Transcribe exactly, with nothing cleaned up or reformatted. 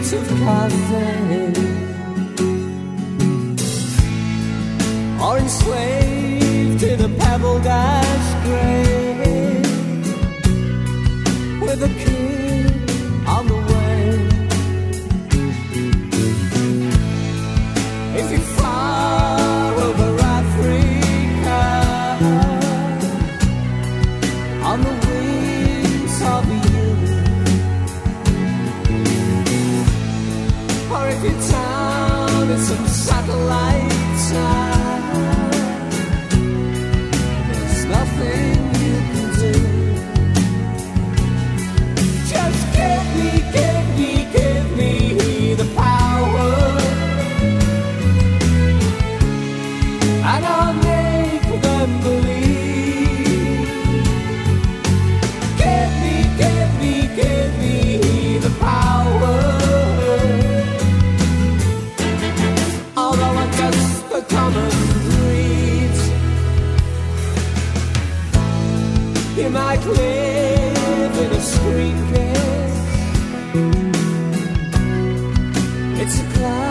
of Cathay, or enslaved in a pebble dash grave, with a king on the way. If you're far over Africa, on the wings of you, or if you're down in some satellite town, there's nothing you can do. Just give me, give me, give me the power, and I'll make them believe. Give me, give me, give me the power, although I'm just a common breed. You might live in a screen case. It's a cloud